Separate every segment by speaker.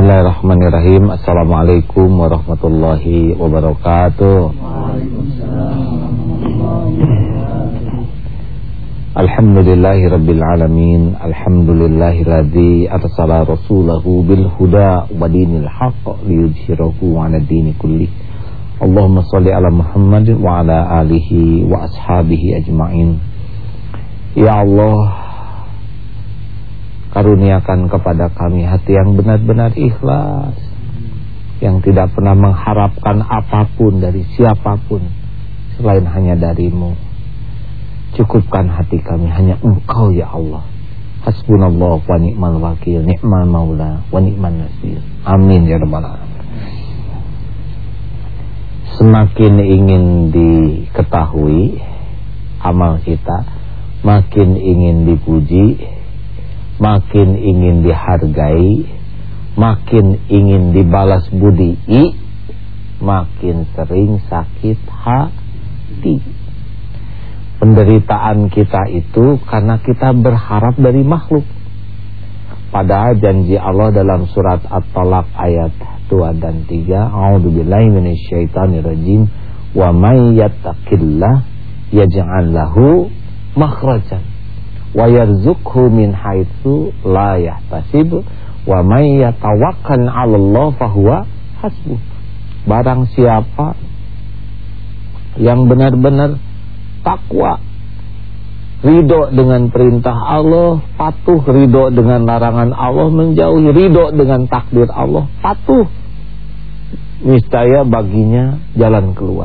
Speaker 1: Bismillahirrahmanirrahim. Assalamualaikum warahmatullahi wabarakatuh. Alhamdulillahi rabbil alamin. Alhamdulillahilladzi arsala rasulahu bil huda wa dinil haqq liyudhhirahu 'ala dini kulli. Allahumma shalli ala Muhammad wa ala alihi wa ashabihi ajmain. Ya Allah, karuniakan kepada kami hati yang benar-benar ikhlas, yang tidak pernah mengharapkan apapun dari siapapun selain hanya darimu. Cukupkan hati kami hanya Engkau ya Allah. Hasbunallah wa ni'mal wakil, ni'mal maula wa ni'man nasir. Amin ya rabbal alamin. Semakin ingin diketahui amal kita, makin ingin dipuji, makin ingin dihargai, makin ingin dibalas budi, makin sering sakit hati. Penderitaan kita itu karena kita berharap dari makhluk. Padahal janji Allah dalam surat At-Talaq ayat 2 dan 3, A'udzubillahi minasyaitonirrajim, wa may yattaqillah yaj'al lahu makhrajan wa yarzuqhu min haitsu la yahtasib wa may yatawakkal 'ala Allah fahuwa hasbuh. Barang siapa yang benar-benar takwa, ridho dengan perintah Allah, patuh, ridho dengan larangan Allah, menjauhi, ridho dengan takdir Allah, patuh, niscaya baginya jalan keluar.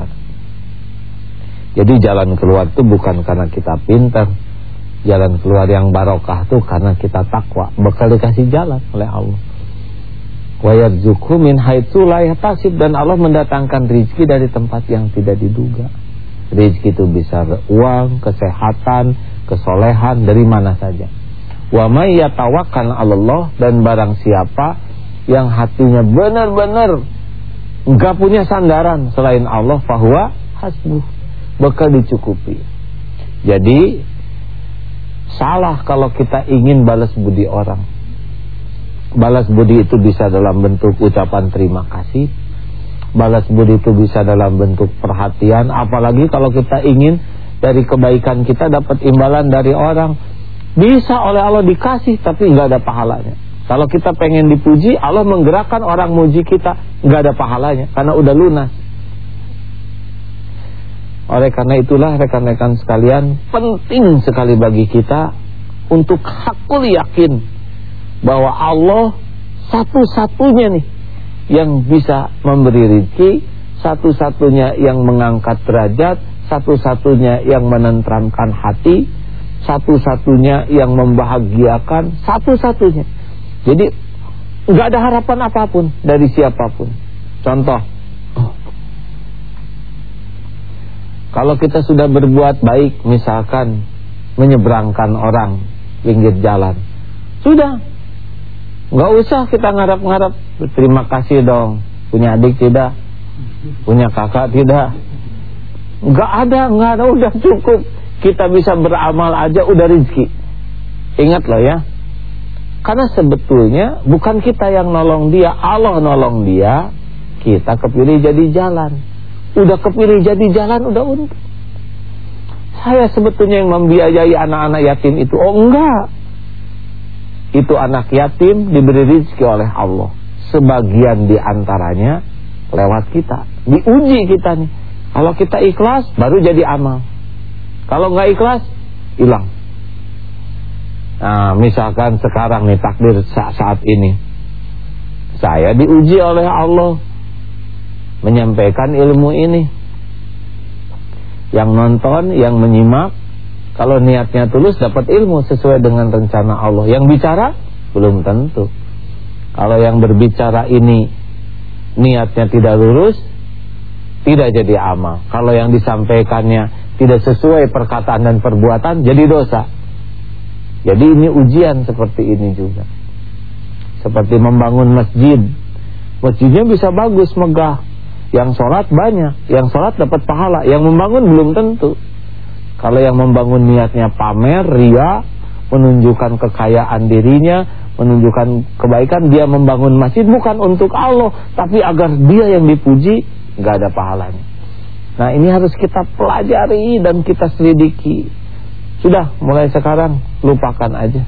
Speaker 1: Jadi jalan keluar itu bukan karena kita pintar. Jalan keluar yang barokah itu karena kita takwa, bakal dikasih jalan oleh Allah. Wa yarzuqhu min haitsu la yahtasib, dan Allah mendatangkan rezeki dari tempat yang tidak diduga. Rezeki itu bisa uang, kesehatan, kesolehan, dari mana saja. Wa may yatawakkal 'ala Allah, dan barang siapa yang hatinya benar-benar enggak punya sandaran selain Allah, fahuwa hasbuh, bakal dicukupi. Jadi salah kalau kita ingin balas budi orang. Balas budi itu bisa dalam bentuk ucapan terima kasih, balas budi itu bisa dalam bentuk perhatian. Apalagi kalau kita ingin dari kebaikan kita dapat imbalan dari orang, bisa oleh Allah dikasih tapi nggak ada pahalanya. Kalau kita pengen dipuji, Allah menggerakkan orang muji kita, nggak ada pahalanya karena udah lunas. Oleh karena itulah rekan-rekan sekalian, penting sekali bagi kita untuk hakul yakin bahwa Allah satu-satunya nih yang bisa memberi rezeki, satu-satunya yang mengangkat derajat, satu-satunya yang menenteramkan hati, satu-satunya yang membahagiakan, satu-satunya. Jadi nggak ada harapan apapun dari siapapun. Contoh, kalau kita sudah berbuat baik, misalkan menyeberangkan orang pinggir jalan, sudah, nggak usah kita ngarap-ngarap berterima kasih dong, punya adik tidak, punya kakak tidak, nggak ada, udah cukup. Kita bisa beramal aja udah rezeki. Ingat loh ya, karena sebetulnya bukan kita yang nolong dia, Allah nolong dia, kita kepilih jadi jalan. Udah kepilih jadi jalan, udah untung. Saya sebetulnya yang membiayai anak-anak yatim itu, oh enggak. Itu anak yatim diberi rezeki oleh Allah. Sebagian diantaranya lewat kita. Diuji kita nih. Kalau kita ikhlas, baru jadi amal. Kalau enggak ikhlas, hilang. Nah, misalkan sekarang nih takdir saat ini, saya diuji oleh Allah menyampaikan ilmu ini. Yang nonton, yang menyimak, kalau niatnya tulus dapat ilmu sesuai dengan rencana Allah. Yang bicara belum tentu. Kalau yang berbicara ini niatnya tidak lurus, tidak jadi amal. Kalau yang disampaikannya tidak sesuai perkataan dan perbuatan, jadi dosa. Jadi ini ujian seperti ini juga. Seperti membangun masjid. Masjidnya bisa bagus, megah. Yang sholat banyak, yang sholat dapat pahala, yang membangun belum tentu. Kalau yang membangun niatnya pamer, ria, menunjukkan kekayaan dirinya, menunjukkan kebaikan, dia membangun masjid bukan untuk Allah, tapi agar dia yang dipuji, gak ada pahalanya. Nah, ini harus kita pelajari dan kita selidiki. Sudah, mulai sekarang lupakan aja.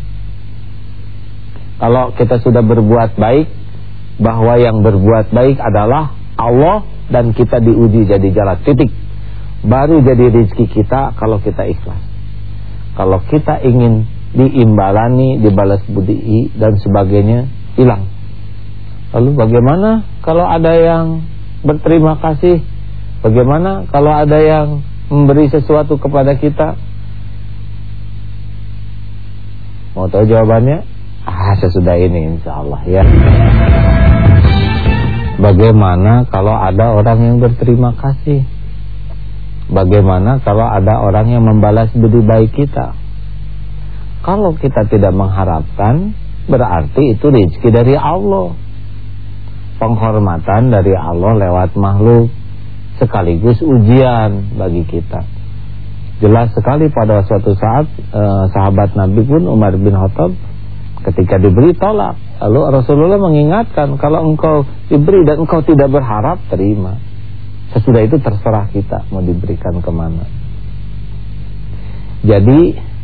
Speaker 1: Kalau kita sudah berbuat baik, bahwa yang berbuat baik adalah Allah, dan kita diuji jadi jalan, titik. Baru jadi rezeki kita kalau kita ikhlas. Kalau kita ingin diimbalani, dibalas budi dan sebagainya, hilang. Lalu bagaimana kalau ada yang berterima kasih? Bagaimana kalau ada yang memberi sesuatu kepada kita? Mau tahu jawabannya? Sesudah ini insyaallah ya. Bagaimana kalau ada orang yang berterima kasih? Bagaimana kalau ada orang yang membalas budi baik kita? Kalau kita tidak mengharapkan, berarti itu rezeki dari Allah, penghormatan dari Allah lewat makhluk, sekaligus ujian bagi kita. Jelas sekali pada suatu saat sahabat Nabi pun, Umar bin Khattab, ketika diberi tolak, lalu Rasulullah mengingatkan, kalau engkau diberi dan engkau tidak berharap, terima. Sesudah itu terserah kita mau diberikan kemana. Jadi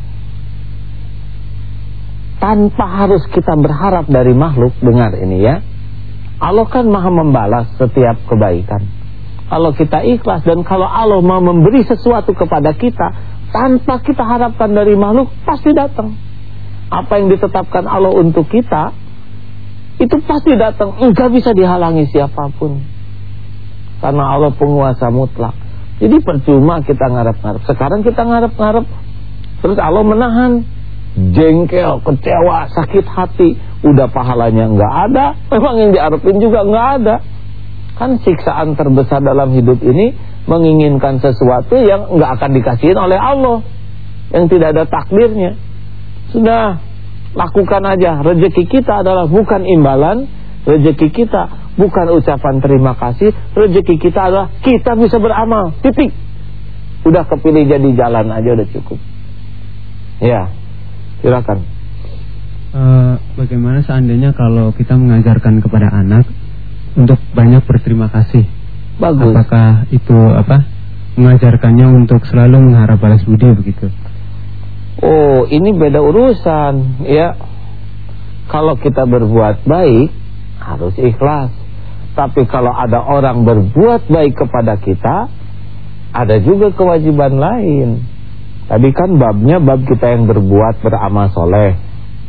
Speaker 1: tanpa harus kita berharap dari makhluk, dengar ini ya, Allah kan maha membalas setiap kebaikan. Kalau kita ikhlas dan kalau Allah mau memberi sesuatu kepada kita, tanpa kita harapkan dari makhluk, pasti datang. Apa yang ditetapkan Allah untuk kita, itu pasti datang. Enggak bisa dihalangi siapapun, karena Allah penguasa mutlak. Jadi percuma kita ngarep-ngarep. Sekarang kita ngarep-ngarep, terus Allah menahan, jengkel, kecewa, sakit hati, udah pahalanya enggak ada, memang yang diharapin juga enggak ada. Kan siksaan terbesar dalam hidup ini menginginkan sesuatu yang enggak akan dikasihin oleh Allah, yang tidak ada takdirnya. Sudah, lakukan aja. Rezeki kita adalah bukan imbalan, rezeki kita bukan ucapan terima kasih, rezeki kita adalah kita bisa beramal, titik. Udah kepilih jadi jalan aja udah cukup. Ya, silakan.
Speaker 2: Bagaimana seandainya kalau kita mengajarkan kepada anak untuk banyak berterima kasih?
Speaker 1: Bagus.
Speaker 2: Apakah itu mengajarkannya untuk selalu mengharap balas budi begitu?
Speaker 1: Oh, ini beda urusan ya. Kalau kita berbuat baik harus ikhlas. Tapi kalau ada orang berbuat baik kepada kita, ada juga kewajiban lain. Tadi kan babnya bab kita yang berbuat beramal soleh.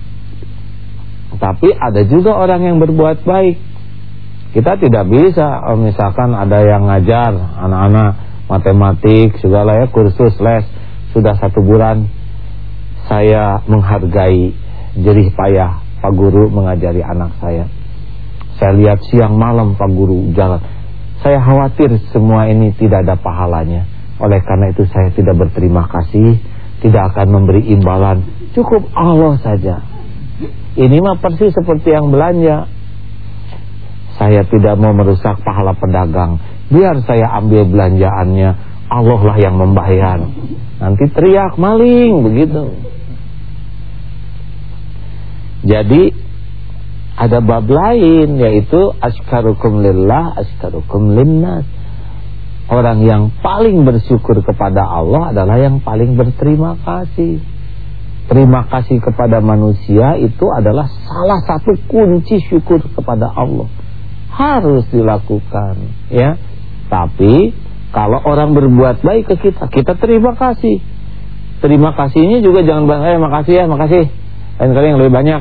Speaker 1: Tapi ada juga orang yang berbuat baik. Kita tidak bisa, misalkan ada yang ngajar anak-anak matematik segala ya, kursus les, sudah 1 bulan. Saya menghargai jerih payah Pak Guru mengajari anak saya. Saya lihat siang malam Pak Guru jalan. Saya khawatir semua ini tidak ada pahalanya. Oleh karena itu saya tidak berterima kasih, tidak akan memberi imbalan. Cukup Allah saja. Ini mah persis seperti yang belanja. Saya tidak mau merusak pahala pedagang. Biar saya ambil belanjaannya, Allah lah yang membayar. Nanti teriak maling begitu. Jadi ada bab lain, yaitu asykarukum lillah, asykarukum linnas. Orang yang paling bersyukur kepada Allah adalah yang paling berterima kasih. Terima kasih kepada manusia itu adalah salah satu kunci syukur kepada Allah. Harus dilakukan ya. Tapi kalau orang berbuat baik ke kita, kita terima kasih. Terima kasihnya juga jangan bilang makasih ya, makasih. Lain kali yang lebih banyak.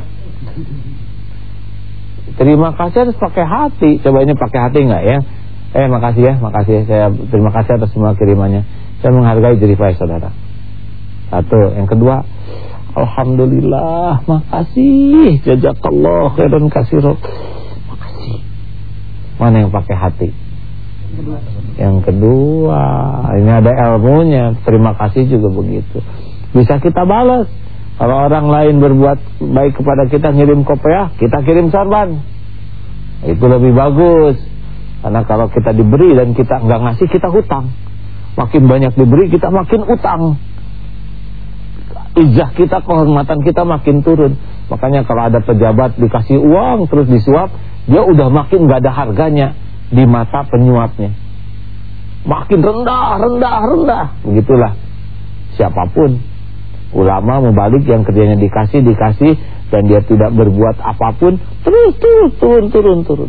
Speaker 1: Terima kasih harus pakai hati. Coba ini pakai hati enggak ya? Makasih ya, makasih. Saya terima kasih atas semua kirimannya. Saya menghargai jerih payah saudara. Satu. Yang kedua, alhamdulillah, makasih. Jazakallah khairan katsiran. Makasih. Mana yang pakai hati? Yang kedua, ini ada ilmunya. Terima kasih juga begitu. Bisa kita balas. Kalau orang lain berbuat baik kepada kita, ngirim kopiah, kita kirim sorban. Itu lebih bagus. Karena kalau kita diberi dan kita enggak ngasih, kita hutang. Makin banyak diberi, kita makin utang. izah kita, kehormatan kita makin turun. Makanya kalau ada pejabat dikasih uang terus disuap, dia udah makin gak ada harganya di mata penyuapnya. Makin rendah. Begitulah siapapun. Ulama mubalik yang kerjanya dikasih dan dia tidak berbuat apapun, terus turun.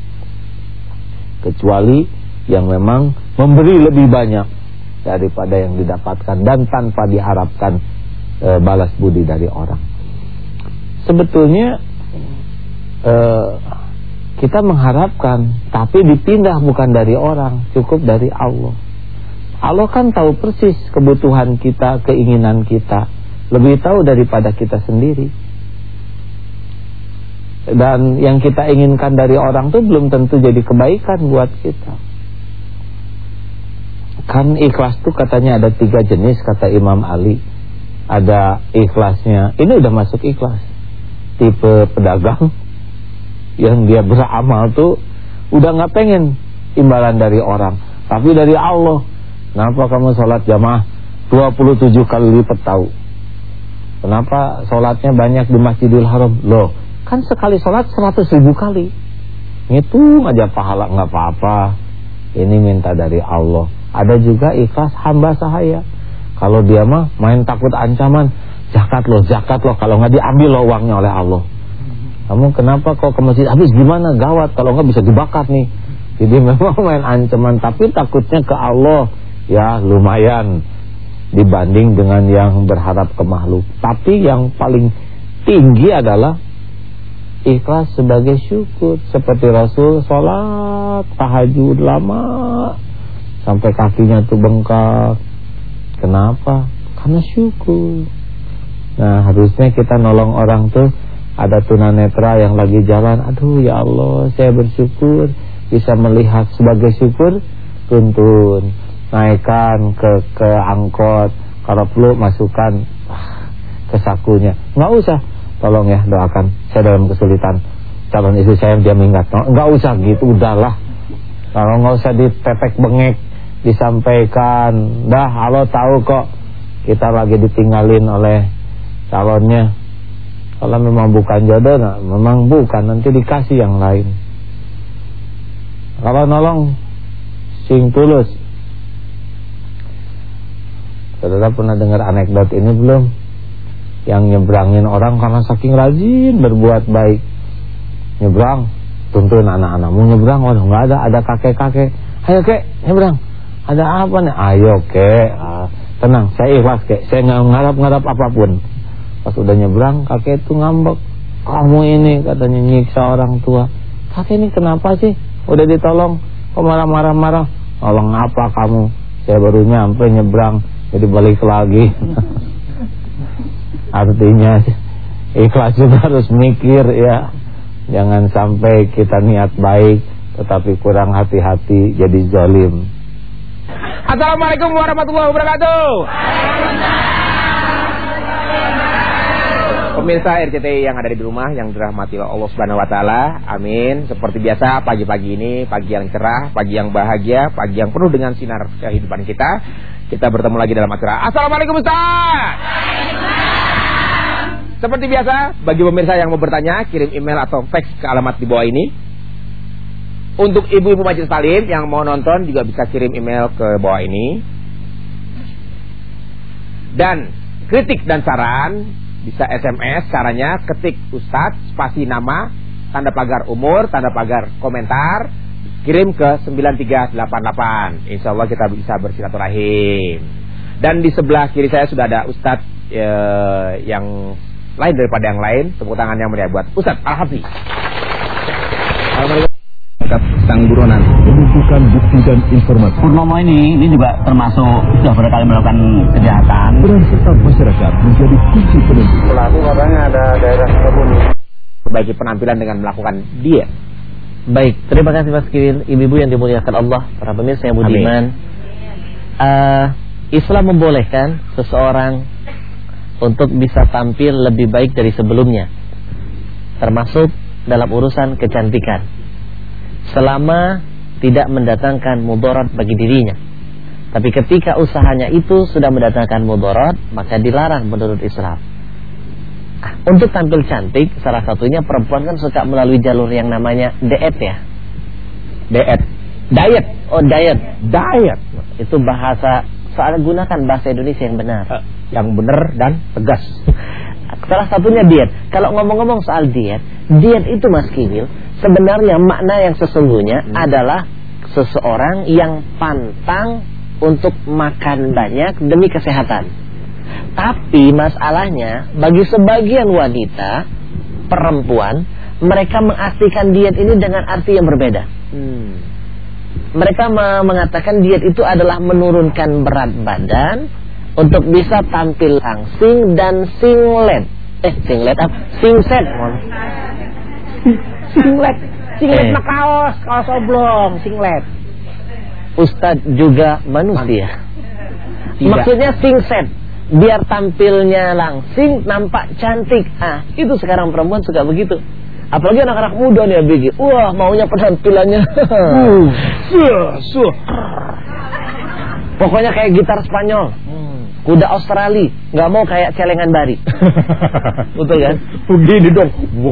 Speaker 1: Kecuali yang memang memberi lebih banyak daripada yang didapatkan dan tanpa diharapkan balas budi dari orang. Sebetulnya kita mengharapkan, tapi dipindah bukan dari orang, cukup dari Allah. Allah kan tahu persis kebutuhan kita, keinginan kita, lebih tahu daripada kita sendiri. Dan yang kita inginkan dari orang itu belum tentu jadi kebaikan buat kita. Kan ikhlas itu katanya ada 3 jenis, kata Imam Ali. Ada ikhlasnya, ini udah masuk ikhlas, tipe pedagang yang dia beramal tuh udah gak pengen imbalan dari orang, tapi dari Allah. Kenapa kamu sholat jamaah 27 kali lipat tahu? Kenapa sholatnya banyak di Masjidil Haram? Loh, kan sekali sholat 100.000 kali. Ngitung aja pahala, gak apa-apa. Ini minta dari Allah. Ada juga ikhlas hamba sahaya. Kalau dia mah main takut ancaman, zakat loh, kalau gak diambil loh uangnya oleh Allah. Kamu kenapa kok ke masjid? Habis gimana? Gawat, kalau enggak bisa dibakar nih. Jadi memang main ancaman, tapi takutnya ke Allah. Ya lumayan dibanding dengan yang berharap ke makhluk. Tapi yang paling tinggi adalah ikhlas sebagai syukur. Seperti Rasul sholat tahajud lama sampai kakinya tuh bengkak. Kenapa? Karena syukur. Nah harusnya kita nolong orang tuh, ada tunanetra yang lagi jalan, aduh ya Allah saya bersyukur bisa melihat, sebagai syukur tuntun, naikkan ke angkot, kalau perlu masukkan ke sakunya. Nggak usah, tolong ya doakan saya dalam kesulitan, calon istri saya dia minggat. Nggak usah gitu, udahlah. Kalau nggak usah ditetek bengek, disampaikan, dah Allah tahu kok kita lagi ditinggalin oleh calonnya. Kalau memang bukan jodoh, nah, memang bukan, nanti dikasih yang lain. Kalau nolong sing tulus. Saudara pernah dengar anekdot ini belum? Yang nyebrangin orang karena saking rajin berbuat baik. Nyebrang, tuntun anak-anakmu nyebrang, waduh nggak ada kakek-kakek. Ayo kek, nyebrang. Ada apa nih? Ayo kek, tenang, saya ikhlas kek, saya nggak ngarap-ngarap apapun. Pas udah nyebrang, kakek itu ngambek. Kamu ini katanya nyiksa orang tua. Kakek ini kenapa sih? Udah ditolong, kok marah-marah? Tolong apa kamu? Saya baru nyampe nyebrang, jadi balik lagi. Artinya ikhlas juga harus mikir ya. Jangan sampai kita niat baik tetapi kurang hati-hati jadi zalim.
Speaker 3: Assalamualaikum warahmatullahi wabarakatuh. Pemirsa RCTI yang ada di rumah yang dirahmati Allah Subhanahu wa taala. Amin. Seperti biasa pagi-pagi ini pagi yang cerah, pagi yang bahagia, pagi yang penuh dengan sinar kehidupan kita. Kita bertemu lagi dalam acara Assalamualaikum Ustaz. Seperti biasa, bagi pemirsa yang mau bertanya, kirim email atau fax ke alamat di bawah ini. Untuk ibu-ibu majelis taklim yang mau nonton juga bisa kirim email ke bawah ini. Dan kritik dan saran bisa SMS, caranya ketik Ustadz, spasi nama, tanda pagar umur, tanda pagar komentar, kirim ke 9388. Insya Allah kita bisa bersilaturahim. Dan di sebelah kiri saya sudah ada Ustadz yang lain daripada yang lain. Tepuk tangan yang meriah buat Ustadz Al-Hafi. Assalamualaikum.
Speaker 4: Sang buronan menunjukkan bukti dan informasi.
Speaker 5: Purnomo ini juga termasuk sudah berkali melakukan kejahatan.
Speaker 4: Peran serta masyarakat menjadi kunci penentu.
Speaker 1: Pelaku katanya ada daerah terbunuh.
Speaker 3: Perbaiki penampilan dengan melakukan diet.
Speaker 5: Baik, terima kasih Mas Kiril, ibu-ibu yang dimuliakan Allah, para pemirsa yang budiman. Islam membolehkan seseorang untuk bisa tampil lebih baik dari sebelumnya, termasuk dalam urusan kecantikan, selama tidak mendatangkan mudarat bagi dirinya. Tapi ketika usahanya itu sudah mendatangkan mudarat, maka dilarang menurut Islam. Untuk tampil cantik, salah satunya perempuan kan suka melalui jalur yang namanya diet ya. Diet. Oh, diet. Itu bahasa, soalnya gunakan bahasa Indonesia yang benar.
Speaker 3: Yang benar dan tegas.
Speaker 5: Salah satunya diet. Kalau ngomong-ngomong soal diet itu Mas Kiwil, sebenarnya makna yang sesungguhnya adalah seseorang yang pantang untuk makan banyak demi kesehatan. Tapi masalahnya bagi sebagian wanita, perempuan, mereka mengartikan diet ini dengan arti yang berbeda. Mereka mengatakan diet itu adalah menurunkan berat badan untuk bisa tampil langsing dan singlet
Speaker 3: mah kaos oblong, singlet.
Speaker 5: Ustadz juga manusia.
Speaker 3: Tidak.
Speaker 5: Maksudnya singset, biar tampilnya langsing, nampak cantik. Itu sekarang perempuan suka begitu. Apalagi anak-anak muda nih ABG. Wah, maunya penampilannya pokoknya kayak gitar Spanyol, kuda Australia, nggak mau kayak celengan bari. Betul kan?
Speaker 3: Begini dong.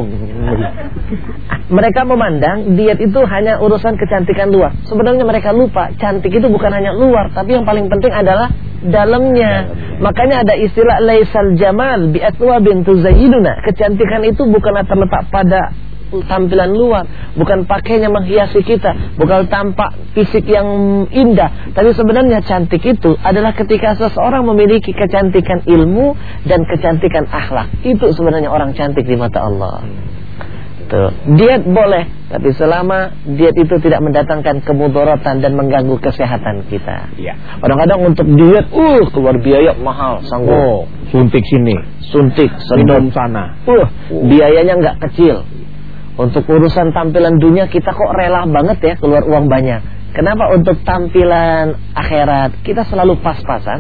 Speaker 5: Mereka memandang diet itu hanya urusan kecantikan luar. Sebenarnya mereka lupa, cantik itu bukan hanya luar, tapi yang paling penting adalah dalamnya. Makanya ada istilah laisal jamal bi atwabin tuzayyiduna. Kecantikan itu bukanlah terletak pada tampilan luar, bukan pakainya menghiasi kita, bukan tampak fisik yang indah. Tapi sebenarnya cantik itu adalah ketika seseorang memiliki kecantikan ilmu dan kecantikan akhlak. Itu sebenarnya orang cantik di mata Allah. Tuh. Diet boleh, tapi selama diet itu tidak mendatangkan kemudaratan dan mengganggu kesehatan kita.
Speaker 3: Iya.
Speaker 5: Kadang-kadang untuk diet, keluar biaya mahal, sanggup.
Speaker 3: Suntik sini,
Speaker 5: suntik,
Speaker 3: minum sana.
Speaker 5: Biayanya nggak kecil. Untuk urusan tampilan dunia kita kok rela banget ya keluar uang banyak. Kenapa untuk tampilan akhirat kita selalu pas-pasan?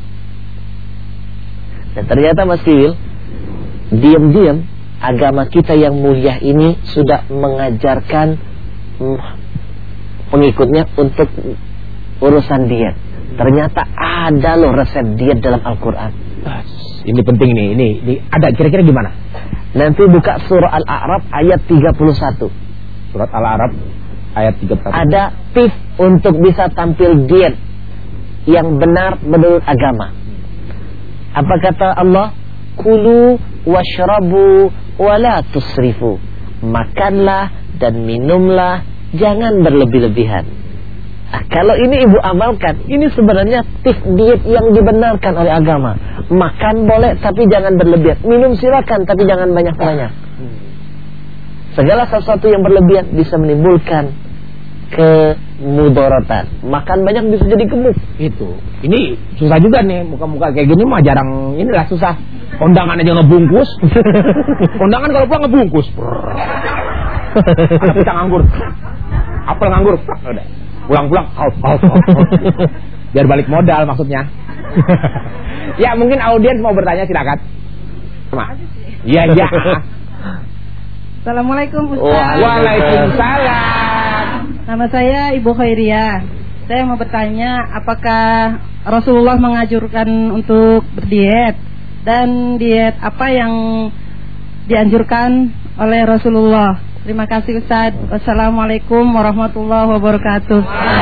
Speaker 5: Dan ternyata Mas Kiwil, diam-diam agama kita yang mulia ini sudah mengajarkan pengikutnya untuk urusan diet. Ternyata ada loh resep diet dalam Al-Quran.
Speaker 3: Ini penting nih. Ini ada kira-kira gimana?
Speaker 5: Nanti buka surah Al-A'raf ayat 31.
Speaker 3: Surat Al-A'raf ayat 31.
Speaker 5: Ada tips untuk bisa tampil diet yang benar menurut agama. Apa kata Allah? Kulu washrabu wala tusrifu. Makanlah dan minumlah, jangan berlebih-lebihan. Kalau ini ibu amalkan, ini sebenarnya tips diet yang dibenarkan oleh agama. Makan boleh tapi jangan berlebihan. Minum silakan tapi jangan banyak-banyak. Segala sesuatu yang berlebihan bisa menimbulkan kemudaratan. Makan banyak bisa jadi gemuk.
Speaker 3: Itu. Ini susah juga nih, muka-muka kayak gini mah jarang, inilah susah. Kondangan aja ngebungkus. Kondangan kalau pulang ngebungkus. Ada pisang anggur, apel nganggur. Udah. Pulang-pulang biar balik modal maksudnya. Ya mungkin audiens mau bertanya, silakan. Iya.
Speaker 6: Assalamualaikum Ustaz.
Speaker 3: Waalaikumsalam.
Speaker 6: Nama saya Ibu Khairiyah. Saya mau bertanya, apakah Rasulullah menganjurkan untuk berdiet, dan diet apa yang dianjurkan oleh Rasulullah? Terima kasih Ustaz. Wassalamualaikum warahmatullahi wabarakatuh.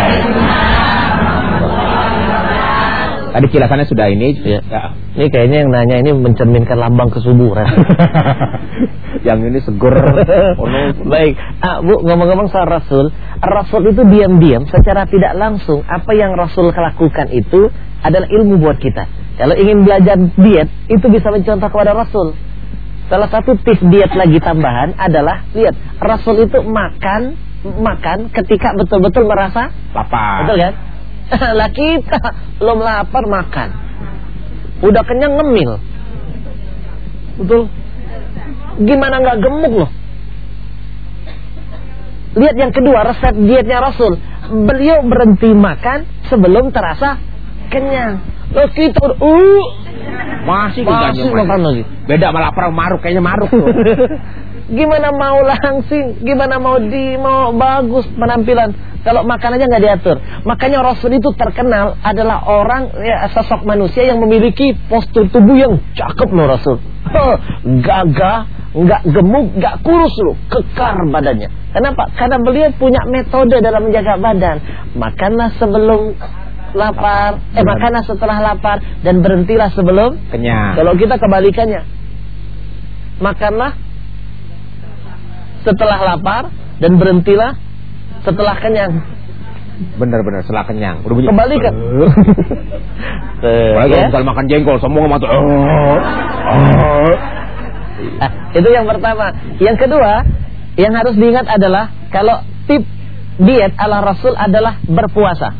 Speaker 3: Tadi kilasannya sudah ini.
Speaker 5: Ya. Ini kayaknya yang nanya ini mencerminkan lambang kesuburan.
Speaker 3: Yang ini seger.
Speaker 5: Baik, Bu, ngomong-ngomong soal Rasul itu diam-diam secara tidak langsung apa yang Rasul lakukan itu adalah ilmu buat kita. Kalau ingin belajar diet, itu bisa mencontoh kepada Rasul. Salah satu tips diet lagi tambahan adalah, lihat, Rasul itu makan ketika betul-betul merasa
Speaker 3: lapar.
Speaker 5: Betul kan? Lah kita belum lapar makan, udah kenyang ngemil. Betul. Gimana nggak gemuk loh? Lihat yang kedua, resep dietnya Rasul. Beliau berhenti makan sebelum terasa kenyang. Loh kita
Speaker 3: masih
Speaker 5: makan lagi.
Speaker 3: Beda sama lapar, maruk, kayaknya maruk tuh.
Speaker 5: Gimana mau langsing, gimana mau bagus penampilan, Kalau makan aja nggak diatur. Makanya Rasul itu terkenal adalah orang sosok manusia yang memiliki postur tubuh yang cakep loh Rasul. Gagah, nggak gemuk, nggak kurus loh, kekar badannya. Kenapa? Karena beliau punya metode dalam menjaga badan. Makanlah sebelum lapar, makanlah setelah lapar, dan berhentilah sebelum
Speaker 3: kenyang.
Speaker 5: Kalau kita kebalikannya, makanlah setelah lapar dan berhentilah setelah kenyang.
Speaker 3: Benar-benar setelah kenyang. Udah bunyi.
Speaker 5: Kebalikan.
Speaker 3: Kalau misalnya makan jengkol semua mata.
Speaker 5: Itu yang pertama. Yang kedua, yang harus diingat adalah kalau tip diet ala Rasul adalah berpuasa.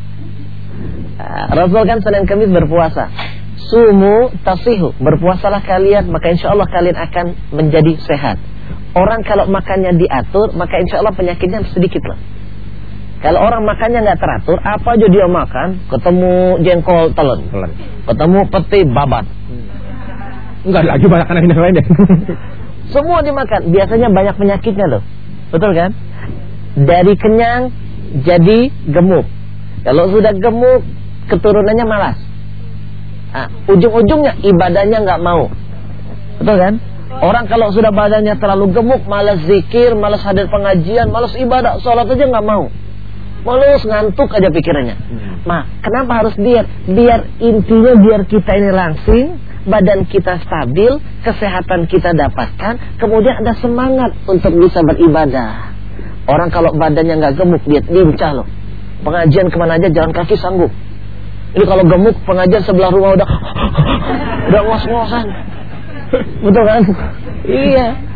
Speaker 5: Rasul kan Senin Kamis berpuasa. Sumu tasihu, berpuasalah kalian, maka insya Allah kalian akan menjadi sehat. Orang kalau makannya diatur, maka insya Allah penyakitnya sedikit lah. Kalau orang makannya nggak teratur, apa aja dia makan, ketemu jengkol telan, ketemu peti babat,
Speaker 3: Enggak lagi makanan yang lain deh.
Speaker 5: semua dimakan. Biasanya banyak penyakitnya loh, betul kan? Dari kenyang jadi gemuk. Kalau sudah gemuk, keturunannya malas. Ujung-ujungnya ibadahnya nggak mau, betul kan? Orang kalau sudah badannya terlalu gemuk, malas zikir, malas hadir pengajian, malas ibadah, sholat aja nggak mau, malas, ngantuk aja pikirannya. Nah, kenapa harus diet? Biar intinya biar kita ini langsing, badan kita stabil, kesehatan kita dapatkan, kemudian ada semangat untuk bisa beribadah. Orang kalau badannya nggak gemuk, diet lincah loh. Pengajian kemana aja jalan kaki sanggup. Ini kalau gemuk, pengajian sebelah rumah udah ngos-ngosan. Betul kan? Iya.